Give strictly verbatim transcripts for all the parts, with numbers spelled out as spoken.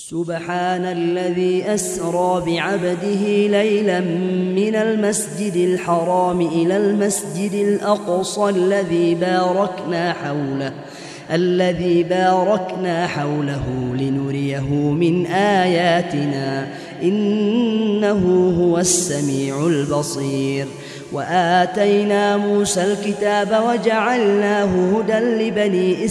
سبحان الذي أسرى بعبده ليلا من المسجد الحرام إلى المسجد الأقصى الذي باركنا حوله الذي باركنا حوله لنريه من آياتنا إنه هو السميع البصير. وآتينا موسى الكتاب وجعلناه هدى لبني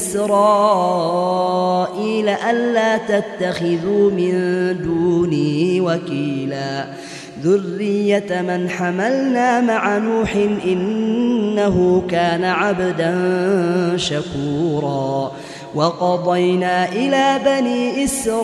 إسرائيل ألا تتخذوا من دوني وكيلا ذرية من حملنا مع نوح إنه كان عبدا شكورا. وقضينا إلى بني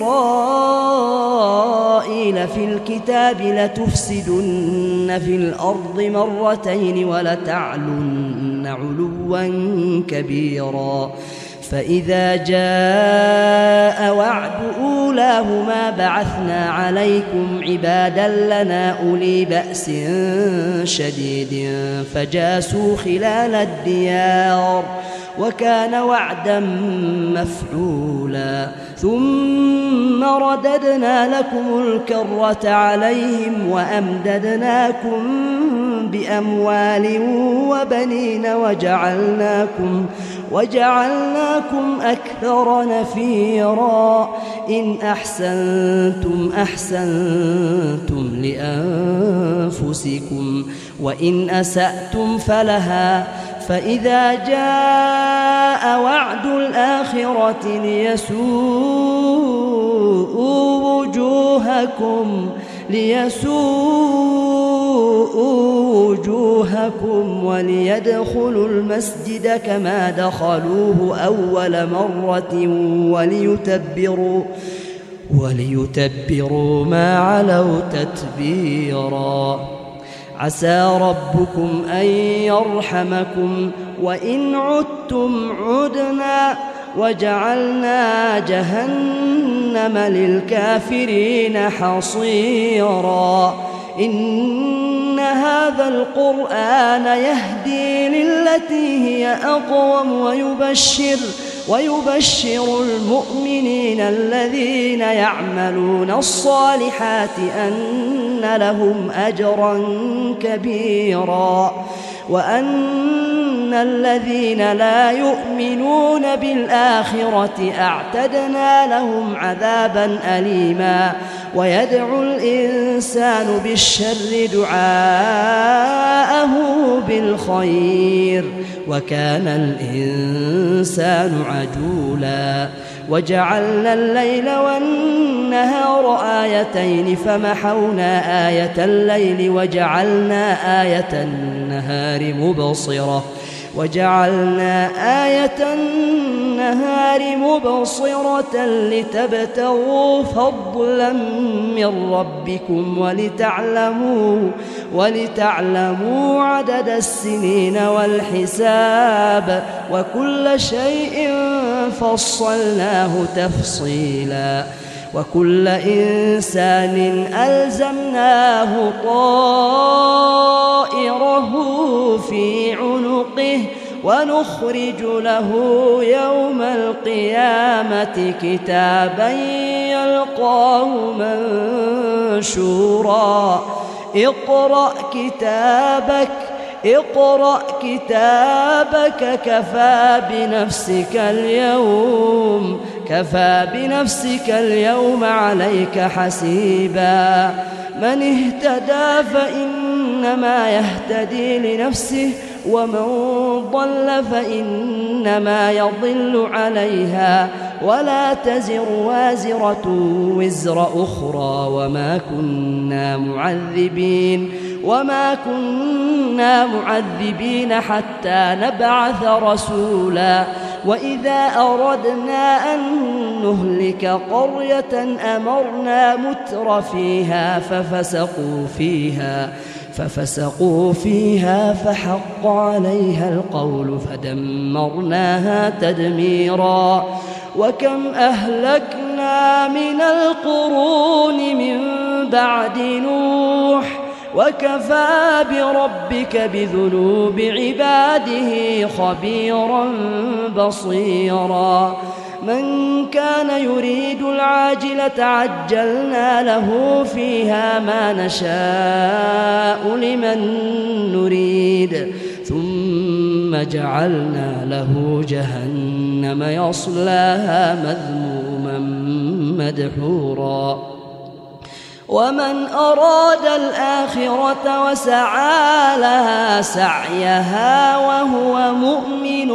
إسرائيل في الكتاب لتفسدن في الأرض مرتين ولتعلن علوا كبيرا. فإذا جاء وعد أولاهما بعثنا عليكم عبادا لنا أولي بأس شديد فجاسوا خلال الديار وكان وعدا مفعولا. ثم رددنا لكم الكرة عليهم وأمددناكم بأموال وبنين وجعلناكم وجعلناكم أكثر نفيرا. إن أحسنتم أحسنتم لأنفسكم وإن أسأتم فلها. فإذا جاء وعد الآخرة ليسوءوا وجوهكم ليسوءوا وجوهكم وليدخلوا المسجد كما دخلوه أول مرة وليتبروا وليتبروا ما علوا تتبيرا. عسى ربكم أن يرحمكم وإن عدتم عدنا وجعلنا جهنم للكافرين حصيرا. إن هذا القرآن يهدي للتي هي أقوم ويبشر ويبشر المؤمنين الذين يعملون الصالحات أن لهم أجرا كبيرا وأن الذين لا يؤمنون بالآخرة أعتدنا لهم عذابا أليما. ويدعو الإنسان بالشر دعاءه بالخير وكان الإنسان عجولا. وجعلنا الليل والنهار آيتين فمحونا آية الليل وجعلنا آية النهار مبصرة وجعلنا آية النهار مبصرة لتبتغوا فضلا من ربكم ولتعلموا ولتعلموا عدد السنين والحساب وكل شيء فصلناه تفصيلا. وكل إنسان ألزمناه طائره في عنقه ونخرج له يوم القيامة كتابا يلقاه منشورا. اقرأ كتابك اقرأ كتابك كفى بنفسك اليوم كفى بنفسك اليوم عليك حسيبا. من اهتدى فإنما يهتدي لنفسه ومن ضل فإنما يضل عليها ولا تزر وازرة وزر أخرى وما كنا معذبين وما كنا معذبين حتى نبعث رسولا. وإذا أردنا أن نهلك قرية أمرنا متر فيها ففسقوا فيها ففسقوا فيها فحق عليها القول فدمرناها تدميرا. وكم أهلكنا من القرون من بعد نوح وكفى بربك بذنوب عباده خبيرا بصيرا. من كان يريد العاجلة عجلنا له فيها ما نشاء لمن نريد ثم جعلنا له جهنم يصلاها مذموما مدحورا ومن أراد الآخرة وسعى لها سعيها وهو مؤمن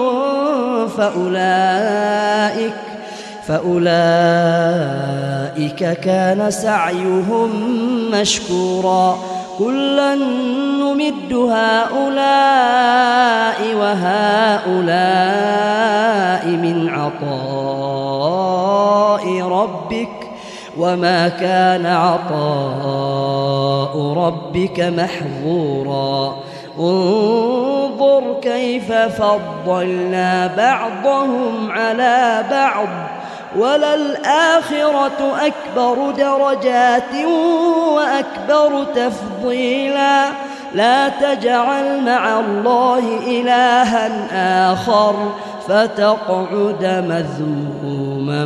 فأولئك فأولئك كان سعيهم مشكورا كلا نمد هؤلاء وهؤلاء من عطاء ربك وما كان عطاء ربك محظورا انظر كيف فضلنا بعضهم على بعض وللآخرة أكبر درجات وأكبر تفضيلا لا تجعل مع الله إلها آخر فتقعد مذموما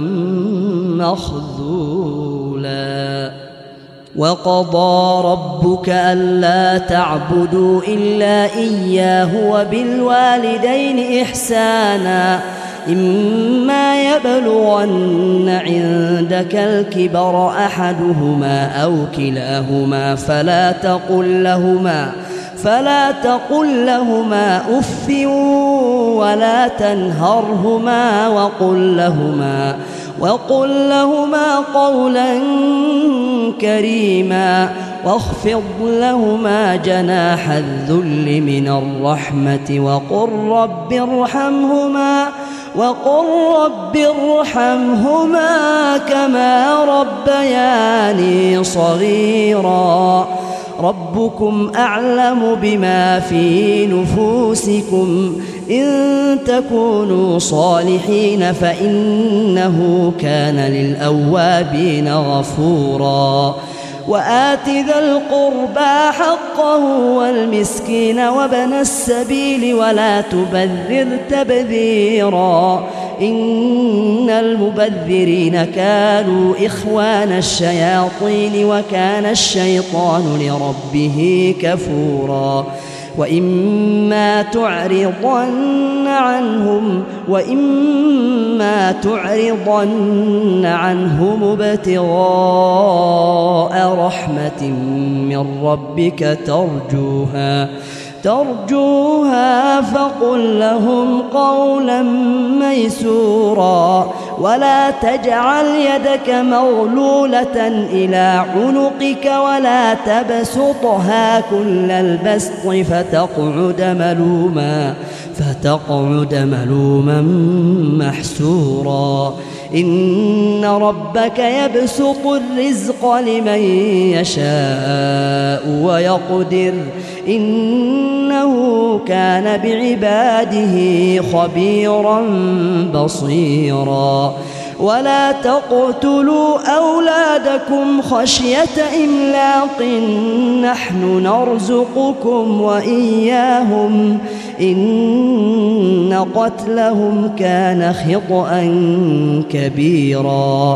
مخذولا وقضى ربك ألا تعبدوا إلا إياه وبالوالدين إحسانا إما يبلغن عندك الكبر أحدهما أو كلاهما فلا تقل لهما فلا تقل لهما أف ولا تنهرهما وقل لهما وقل لهما قولا كريما واخفض لهما جناح الذل من الرحمة وقل رب ارحمهما وقل رب ارحمهما كما ربياني صغيرا ربكم أعلم بما في نفوسكم إن تكونوا صالحين فإنه كان للأوابين غفورا وآت ذا القربى حقه والمسكين وابن السبيل ولا تبذر تبذيرا إن المبذرين كانوا إخوان الشياطين وكان الشيطان لربه كفورا وإما تعرضن عنهم وإما تعرضن عنهم ابتغاء رحمة من ربك ترجوها ترجوها فقل لهم قولا ميسورا ولا تجعل يدك مغلولة إلى عنقك ولا تبسطها كل البسط فتقعد ملوما فتقعد ملوما محسورا إن ربك يبسط الرزق لمن يشاء ويقدر إنه كان بعباده خبيرا بصيرا ولا تقتلوا أولادكم خشية إملاق نحن نرزقكم وإياهم إن قتلهم كان خطأ كبيرا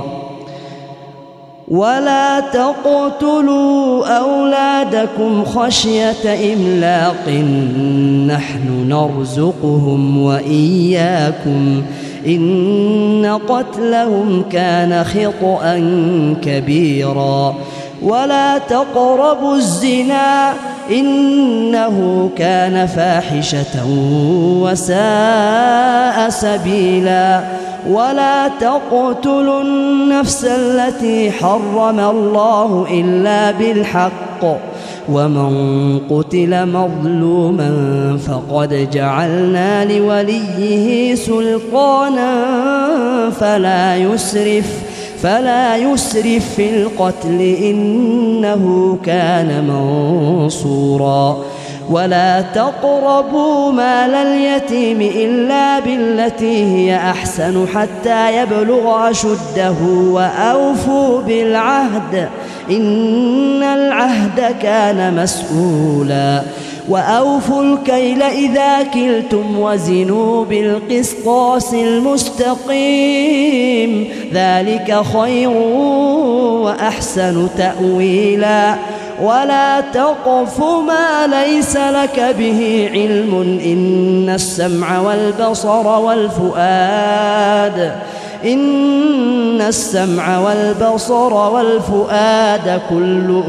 ولا تقتلوا أولادكم خشية إملاق نحن نرزقهم وإياكم إن قتلهم كان خطأ كبيرا ولا تقربوا الزنا إنه كان فاحشة وساء سبيلا ولا تقتلوا النفس التي حرم الله إلا بالحق ومن قتل مظلوما فقد جعلنا لوليه سلطانا فلا يسرف فلا يسرف في القتل إنه كان منصورا ولا تقربوا مال اليتيم إلا بالتي هي أحسن حتى يبلغ أشده وأوفوا بالعهد إن العهد كان مسؤولا وأوفوا الكيل إذا كلتم وزنوا بالقسطاس المستقيم ذلك خير وأحسن تأويلا ولا تقف ما ليس لك به علم إن السمع والبصر والفؤاد إن السمع والبصر والفؤاد كل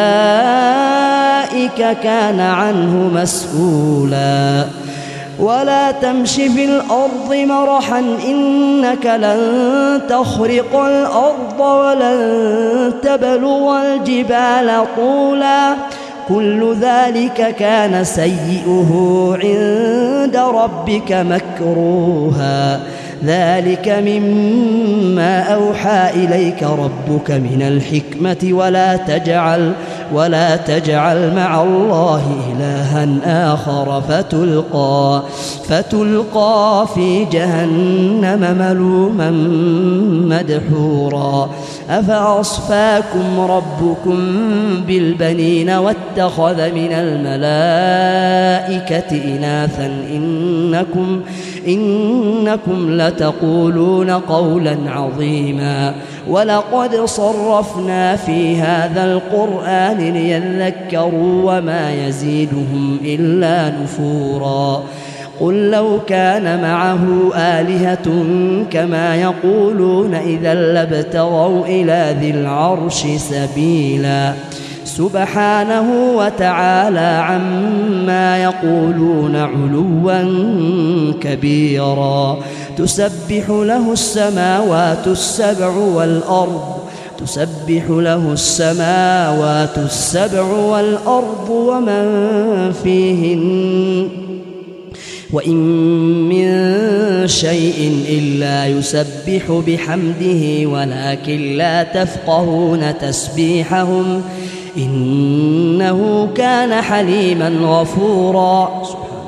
أولئك كان عنه مسؤولا ولا تمش في الأرض مرحا إنك لن تخرق الأرض ولن تبلغ الجبال طولا كل ذلك كان سيئه عند ربك مكروها ذلك مما أوحى إليك ربك من الحكمة ولا تجعل ولا تجعل مع الله إلها آخر فتلقى فتلقى في جهنم ملوما مدحورا أفأصفاكم ربكم بالبنين واتخذ من الملائكة إناثا إنكم إنكم لتقولون قولا عظيما ولقد صرفنا في هذا القرآن ليذكروا وما يزيدهم إلا نفورا قل لو كان معه آلهة كما يقولون إذا لابتغوا إلى ذي العرش سبيلا سبحانه وتعالى عما يقولون علوا كبيرا تسبح له السماوات السبع والأرض تسبح له السماوات السبع والأرض ومن فيهن وإن من شيء إلا يسبح بحمده ولكن لا تفقهون تسبيحهم إنه كان حليما غفورا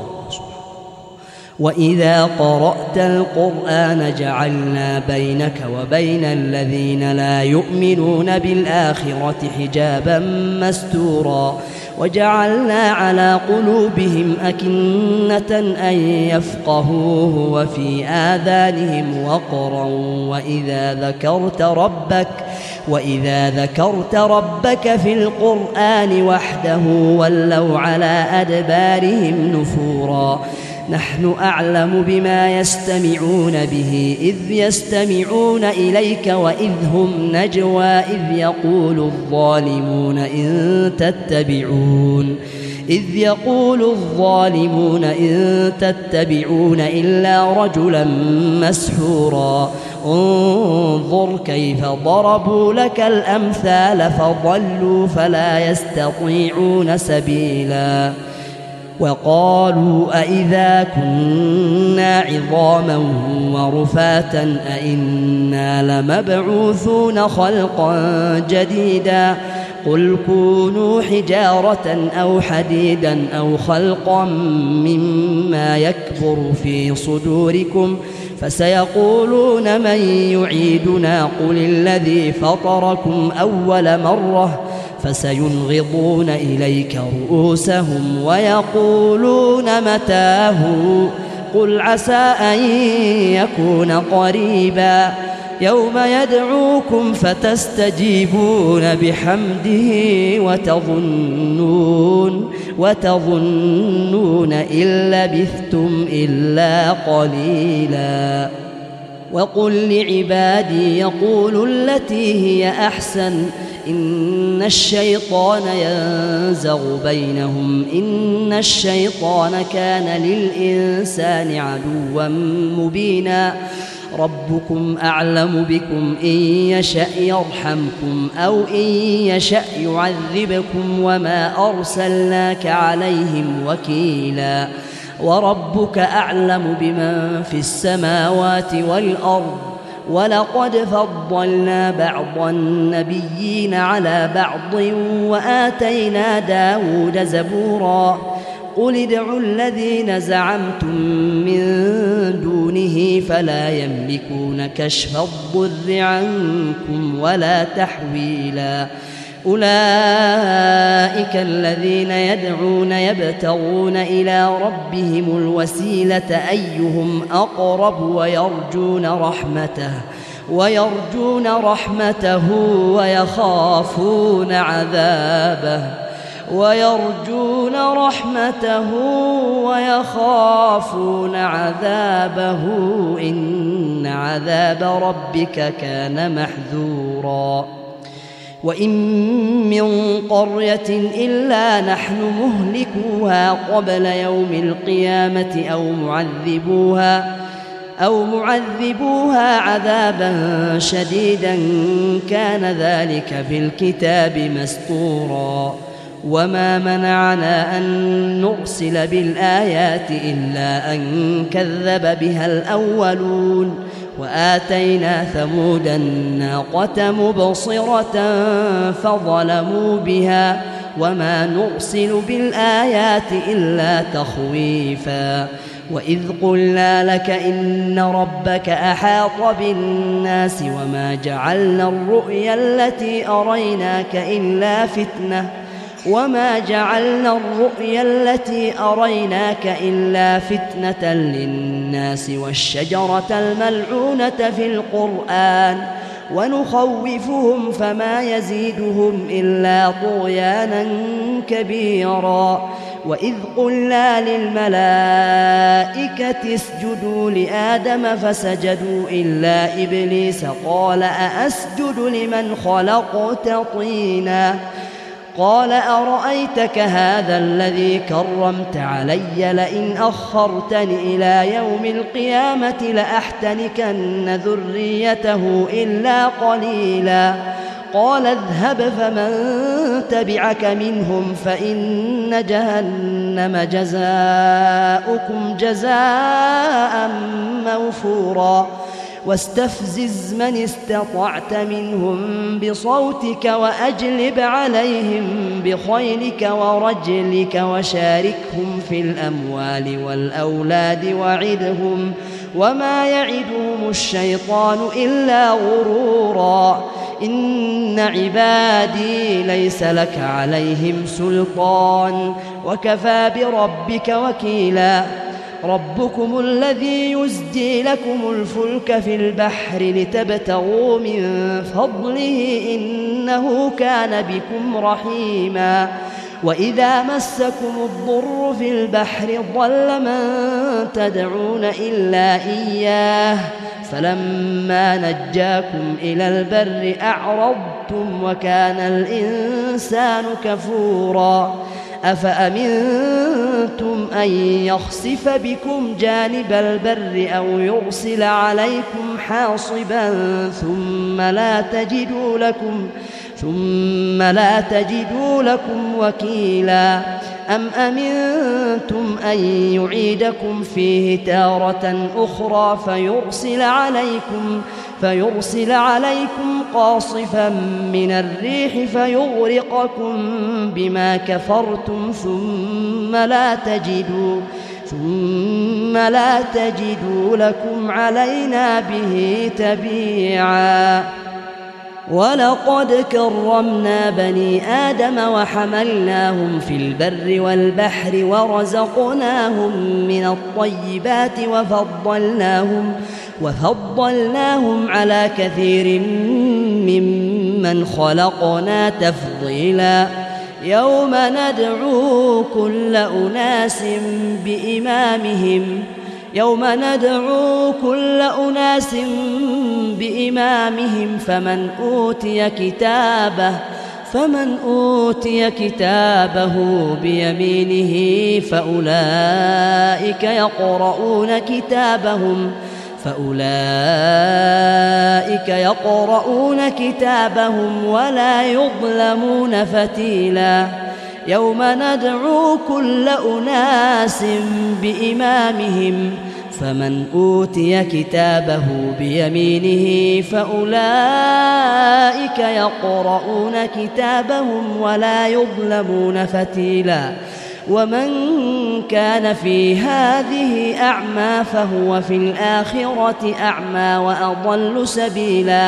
وإذا قرأت القرآن جعلنا بينك وبين الذين لا يؤمنون بالآخرة حجابا مستورا وجعلنا على قلوبهم أكنة أن يفقهوه وفي آذانهم وقرا وإذا ذكرت ربك وإذا ذكرت ربك في القرآن وحده ولوا على أدبارهم نفورا نحن أعلم بما يستمعون به إذ يستمعون إليك وإذ هم نجوى إذ يقول الظالمون إن تتبعون إذ يقول الظالمون إن تتبعون إلا رجلا مسحورا انظر كيف ضربوا لك الأمثال فضلوا فلا يستطيعون سبيلا وقالوا أئذا كنا عظاما ورفاتا أئنا لمبعوثون خلقا جديدا قل كونوا حجارة أو حديدا أو خلقا مما يكبر في صدوركم فسيقولون من يعيدنا قل الذي فطركم أول مرة فسينغضون إليك رؤوسهم ويقولون متاه قل عسى أن يكون قريبا يوم يدعوكم فتستجيبون بحمده وتظنون وتظنون إن لبثتم إلا قليلا وقل لعبادي يقولوا التي هي أحسن إن الشيطان ينزغ بينهم إن الشيطان كان للإنسان عدوا مبينا ربكم أعلم بكم إن يشأ يرحمكم أو إن يشأ يعذبكم وما أرسلناك عليهم وكيلا وربك أعلم بمن في السماوات والأرض ولقد فضلنا بعض النبيين على بعض وآتينا داود زبورا قل ادعوا الذين زعمتم من دونه فلا يملكون كشف الضر عنكم ولا تحويلا أولئك الذين يدعون يبتغون إلى ربهم الوسيلة أيهم أقرب ويرجون رحمته ويرجون رحمته ويخافون عذابه ويرجون رحمته ويخافون عذابه إن عذاب ربك كان محذورا وإن من قرية إلا نحن مهلكوها قبل يوم القيامة أو معذبوها أو معذبوها عذابا شديدا كان ذلك في الكتاب مسطورا وما منعنا أن نرسل بالآيات إلا أن كذب بها الأولون وآتينا ثمود الناقة مبصرة فظلموا بها وما نرسل بالآيات إلا تخويفا وإذ قلنا لك إن ربك أحاط بالناس وما جعلنا الرؤيا التي أريناك إلا فتنة وما جعلنا الرؤيا التي أريناك إلا فتنة للناس والشجرة الملعونة في القرآن ونخوفهم فما يزيدهم إلا طغيانا كبيرا وإذ قلنا للملائكة اسجدوا لآدم فسجدوا إلا إبليس قال أأسجد لمن خلقت طينا قال أرأيتك هذا الذي كرمت علي لئن أخرتني إلى يوم القيامة لأحتنكن ذريته إلا قليلا قال اذهب فمن تبعك منهم فإن جهنم جزاؤكم جزاء موفورا واستفزز من استطعت منهم بصوتك وأجلب عليهم بخيلك ورجلك وشاركهم في الأموال والأولاد وعدهم وما يعدهم الشيطان إلا غرورا إن عبادي ليس لك عليهم سلطان وكفى بربك وكيلا ربكم الذي يزجي لكم الفلك في البحر لتبتغوا من فضله إنه كان بكم رحيما وإذا مسكم الضر في البحر ضل من تدعون إلا إياه فلما نجاكم إلى البر أعرضتم وكان الإنسان كفورا أفأمنتم أن يخسف بكم جانب البر أو يرسل عليكم حاصبا ثم لا تجدوا لكم ثم لا تجدوا لكم وكيلا أم أمنتم أن يعيدكم فيه تارة أخرى فيرسل عليكم فيرسل عليكم قاصفا من الريح فيغرقكم بما كفرتم ثم لا تجدوا ثم لا تجدوا لكم علينا به تبيعا ولقد كرمنا بني آدم وحملناهم في البر والبحر ورزقناهم من الطيبات وفضلناهم وفضلناهم على كثير ممن خلقنا تفضيلا يوم ندعو كل أناس بإمامهم يوم ندعو كل أناس بإمامهم فمن أوتي كتابه فمن أوتي كتابه بيمينه فأولئك يقرؤون كتابهم فأولئك يقرؤون كتابهم ولا يظلمون فتيلا يوم ندعو كل أناس بإمامهم فمن أوتي كتابه بيمينه فأولئك يقرؤون كتابهم ولا يظلمون فتيلا ومن كان في هذه أعمى فهو في الآخرة أعمى وأضل سبيلا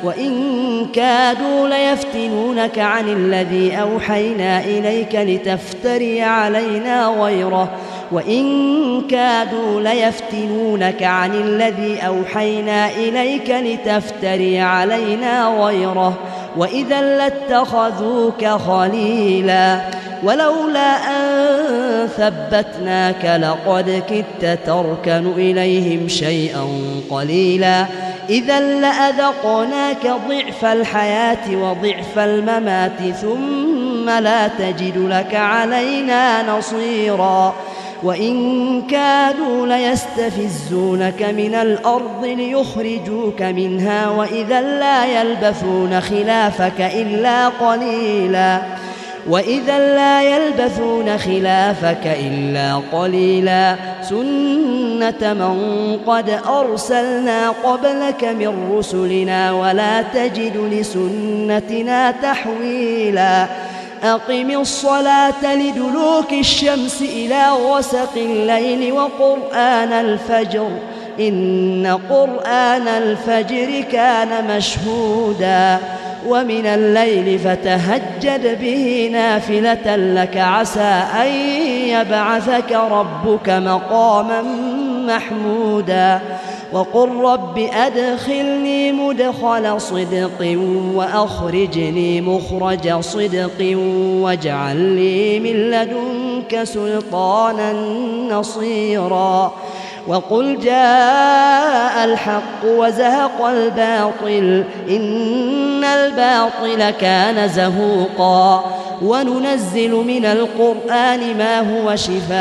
وإن كادوا ليفتنونك عن الذي أوحينا إليك لتفتري علينا غيره وإن كادوا ليفتنونك عن الذي أوحينا إليك لتفتري علينا غيره وإذا لاتخذوك خليلا ولولا أن ثبتناك لقد كدت تركن إليهم شيئا قليلا إذا لأذقناك ضعف الحياة وضعف الممات ثم لا تجد لك علينا نصيرا وإن كادوا ليستفزونك من الأرض ليخرجوك منها وإذا لا يلبثون خلافك إلا قليلا وإذا لا يلبثون خلافك إلا قليلا سنة من قد أرسلنا قبلك من رسلنا ولا تجد لسنتنا تحويلا أقم الصلاة لدلوك الشمس إلى غسق الليل وقرآن الفجر إن قرآن الفجر كان مشهودا ومن الليل فتهجد به نافلة لك عسى أن يبعثك ربك مقاما محمودا وقل رب أدخلني مدخل صدق وأخرجني مخرج صدق واجعل لي من لدنك سلطانا نصيرا وقل جاء الحق وزهق الباطل إن الباطل كان زهوقا وننزل من القرآن ما هو شفاء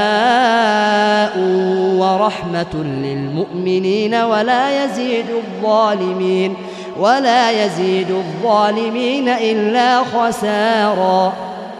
ورحمة للمؤمنين ولا يزيد الظالمين ولا يزيد الظالمين إلا خسارا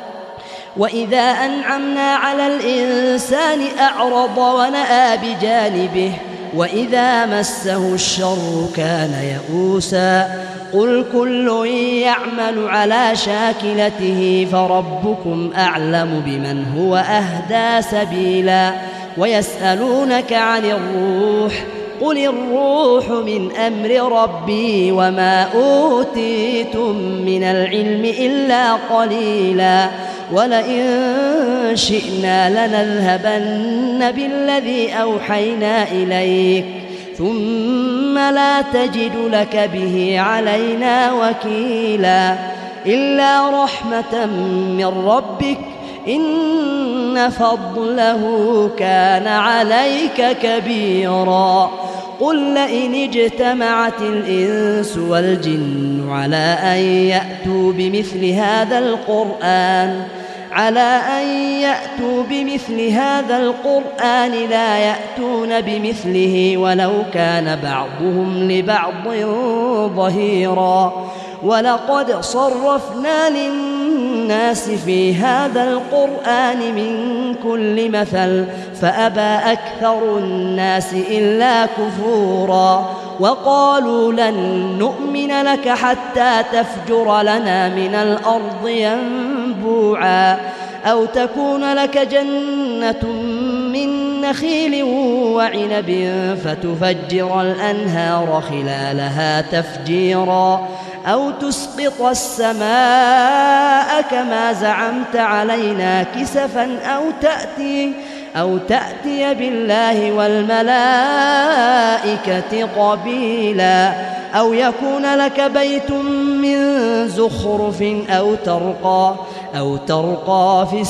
وإذا أنعمنا على الإنسان أعرض ونأى بجانبه وإذا مسه الشر كان يئوسا قل كل يعمل على شاكلته فربكم أعلم بمن هو أهدى سبيلا ويسألونك عن الروح قل الروح من أمر ربي وما أوتيتم من العلم إلا قليلا ولئن شئنا لنذهبن بالذي أوحينا إليك ثم لا تجد لك به علينا وكيلا إلا رحمة من ربك إن فضله كان عليك كبيرا قل لئن اجتمعت الإنس والجن على أن يأتوا بمثل هذا القرآن على أن يأتوا بمثل هذا القرآن لا يأتون بمثله ولو كان بعضهم لبعض ظهيرا ولقد صرفنا للناس في هذا القرآن من كل مثل فأبى أكثر الناس إلا كفورا وقالوا لن نؤمن لك حتى تفجر لنا من الأرض ينبوعا أو تكون لك جنة من نخيل وعنب فتفجر الأنهار خلالها تفجيرا أو تسقط السماء كما زعمت علينا كسفا أو تأتي أو تأتي بالله والملائكة قبيلا أو يكون لك بيت من زخرف أو ترقى أو ترقى في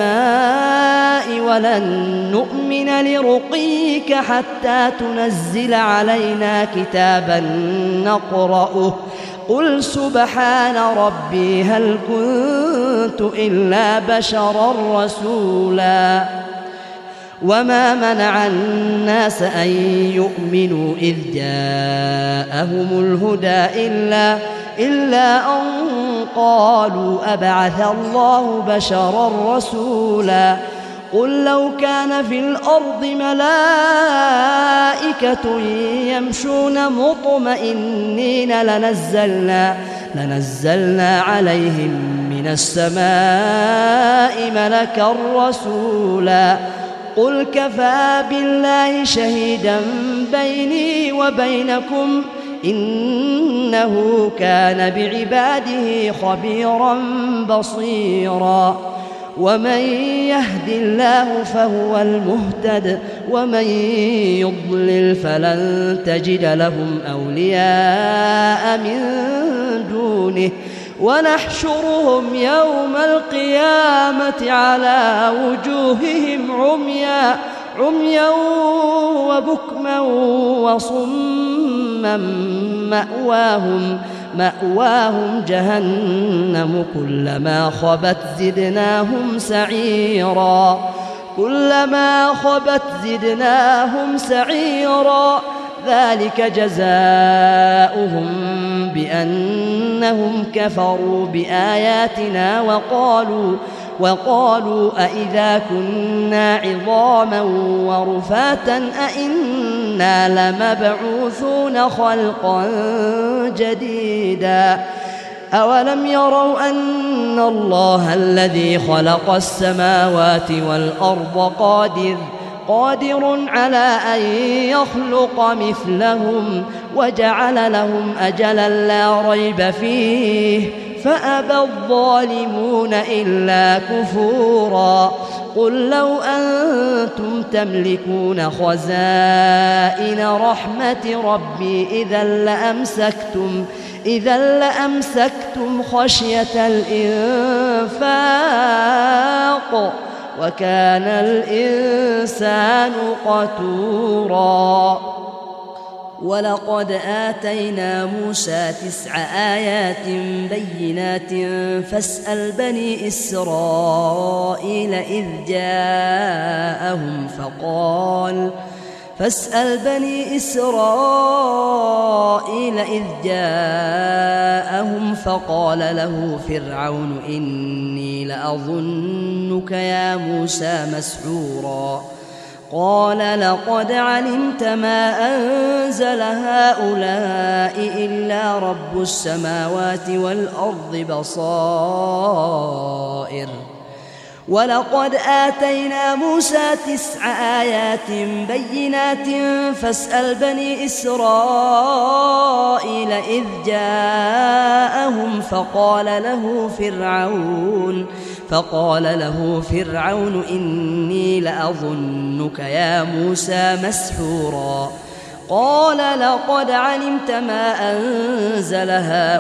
السماء ولن نؤمن لرقيك حتى تنزل علينا كتابا نقرأه قل سبحان ربي هل كنت إلا بشرا رسولا وما منع الناس أن يؤمنوا إذ جاءهم الهدى إلا, إلا أن قالوا أبعث الله بشرا رسولا قل لو كان في الأرض ملائكة يمشون مطمئنين لنزلنا, لنزلنا عليهم من السماء ملكا رسولا قل كفى بالله شهيدا بيني وبينكم إنه كان بعباده خبيرا بصيرا ومن يهد الله فهو المهتد ومن يضلل فلن تجد لهم أولياء من دونه ونحشرهم يوم القيامة على وجوههم عميا عميا وبكما وصما مأواهم مأواهم جهنم كلما خبت زدناهم سعيرا كلما خبت زدناهم سعيرا ذلك جزاؤهم بأنهم كفروا بآياتنا وقالوا وقالوا أئذا كنا عظاما ورفاتا أئنا لمبعوثون خلقا جديدا أولم يروا أن الله الذي خلق السماوات والأرض قادر قادر على أن يخلق مثلهم وجعل لهم أجلا لا ريب فيه فأبى الظالمون إلا كفورا قل لو أنتم تملكون خزائن رحمة ربي إذا لأمسكتم إذا لأمسكتم خشية الإنفاق وكان الإنسان قتورا ولقد آتينا موسى تسع آيات بينات فاسأل بني إسرائيل إذ جاءهم فقال فاسأل بني إسرائيل إذ جاءهم فقال له فرعون إني لأظنك يا موسى مسحورا قال لقد علمت ما أنزل هؤلاء إلا رب السماوات والأرض بصائر ولقد آتينا موسى تسع آيات بينات فاسأل بني إسرائيل إذ جاءهم فقال له فرعون فقال له فرعون إني لأظنك يا موسى مسحورا قال لقد علمت ما أنزل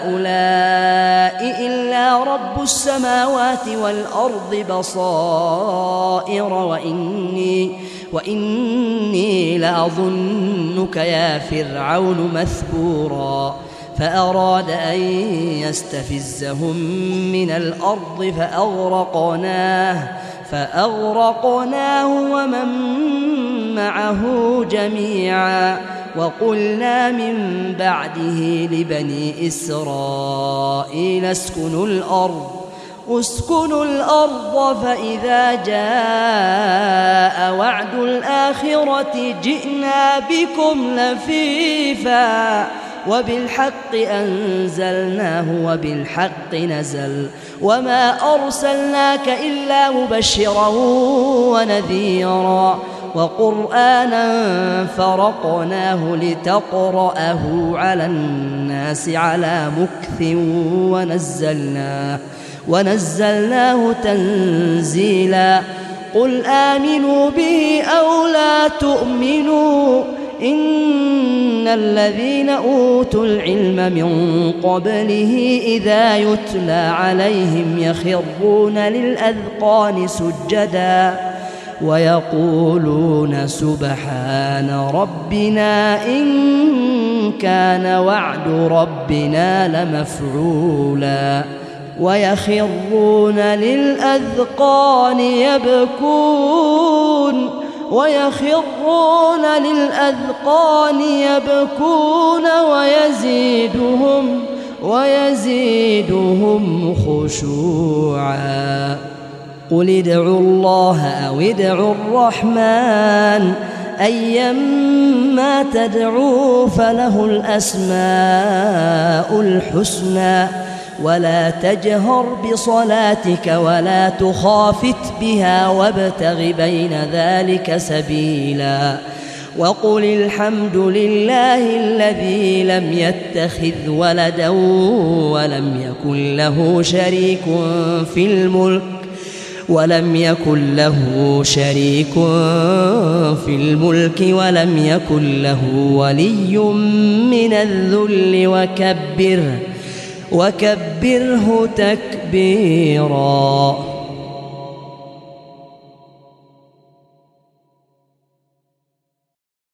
هؤلاء إلا رب السماوات والأرض بصائر وإني, وإني لأظنك يا فرعون مثبورا فأراد أن يستفزهم من الأرض فأغرقناه فأغرقناه ومن معه جميعا وقلنا من بعده لبني إسرائيل اسكنوا الأرض اسكنوا الأرض فإذا جاء وعد الآخرة جئنا بكم لفيفا وبالحق أنزلناه وبالحق نزل وما أرسلناك إلا مبشرا ونذيرا وقرآنا فرقناه لتقرأه على الناس على مكث ونزلناه ونزلناه تنزيلا قل آمنوا به أو لا تؤمنوا إن الذين أوتوا العلم من قبله إذا يتلى عليهم يخرون للأذقان سجدا ويقولون سبحان ربنا إن كان وعد ربنا لمفعولا ويخرون للأذقان يبكون ويخرون للأذقان يبكون ويزيدهم ويزيدهم خشوعا قل ادعوا الله أو ادعوا الرحمن أيما تدعوا فله الأسماء الحسنى ولا تجهر بصلاتك ولا تخافت بها وابتغ بين ذلك سبيلا وقل الحمد لله الذي لم يتخذ ولدا ولم يكن له شريك في الملك ولم يكن له شريك في الملك ولم يكن له ولي من الذل وكبره وكبره تكبيرا.